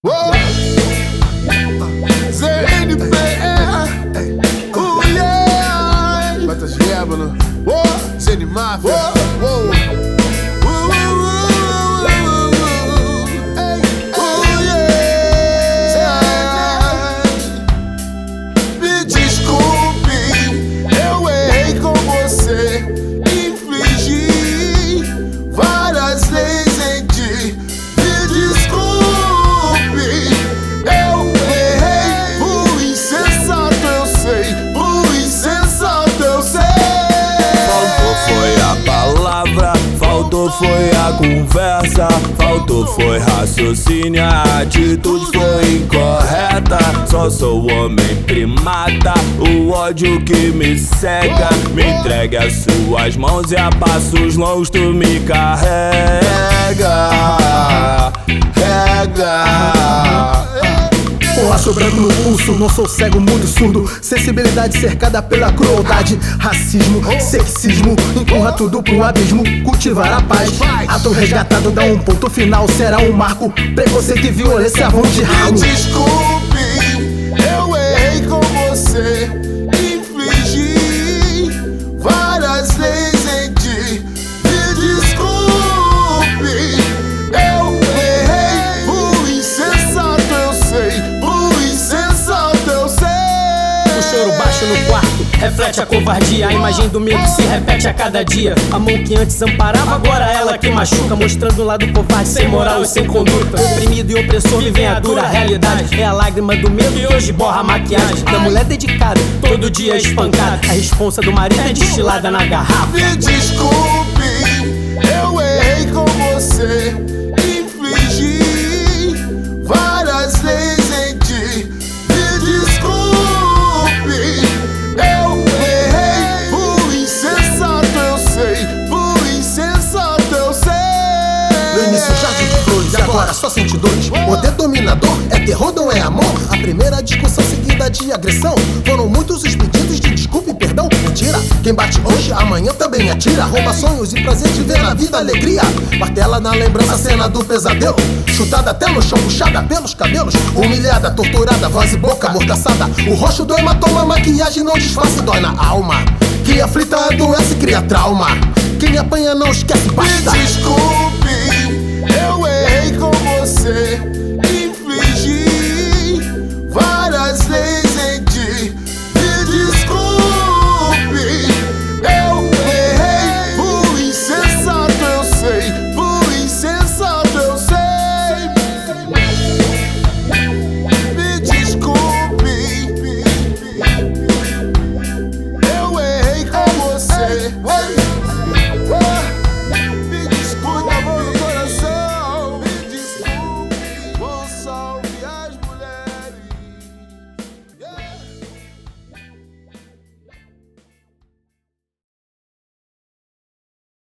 ZNPR, yeah. Wat is jabelen? Zeni Mafia, Me desculpe, eu errei com você. Infligi várias leis em ti. Me desculpe, eu errei. O insensato eu sei, o insensato eu sei. Faltou foi a palavra, faltou foi a conversa, faltou foi raciocínio, a atitude foi incorreta. Só sou homem primata, o ódio que me cega. Me entregue às suas mãos e a passos longos tu me carrega. Laço branco no pulso, não sou cego, mudo, surdo. Sensibilidade cercada pela crueldade. Racismo, sexismo, empurra tudo pro abismo. Cultivar a paz, ato resgatado dá um ponto final. Será um marco, preconceito e violência vão de ralo. Me desculpe, eu errei com você. Infligi várias leis em ti. Me desculpe, eu errei. O insensato eu sei, o insensato eu sei. O choro baixo no quarto reflete a covardia. A imagem do medo se repete a cada dia. A mão que antes amparava, agora ela que machuca, mostrando o lado covarde, sem moral e sem conduta. Oprimido e opressor vivem a dura realidade. É a lágrima do medo e hoje borra a maquiagem da mulher dedicada, todo dia espancada. A responsa do marido é destilada na garrafa. Me desculpe, eu errei com você. Infligi várias leis em ti. Me desculpe, eu errei. O insensato eu sei, o insensato eu sei. No início jardim de flores e agora só sente dores. Poder dominador é terror, não é amor. A primeira discussão seguida de agressão. Foram muitos os pedidos de desculpa e perdão. Mentira, quem bate hoje, amanhã também atira. Rouba sonhos e prazer de ver na vida alegria. Martela na lembrança, cena do pesadelo. Chutada até no chão, puxada pelos cabelos. Humilhada, torturada, voz e boca amordaçada. O rosto do hematoma, maquiagem não disfarça e dói na alma. Quem aflita adoece cria trauma. Quem apanha não esquece, basta. Me desculpe, eu errei com você.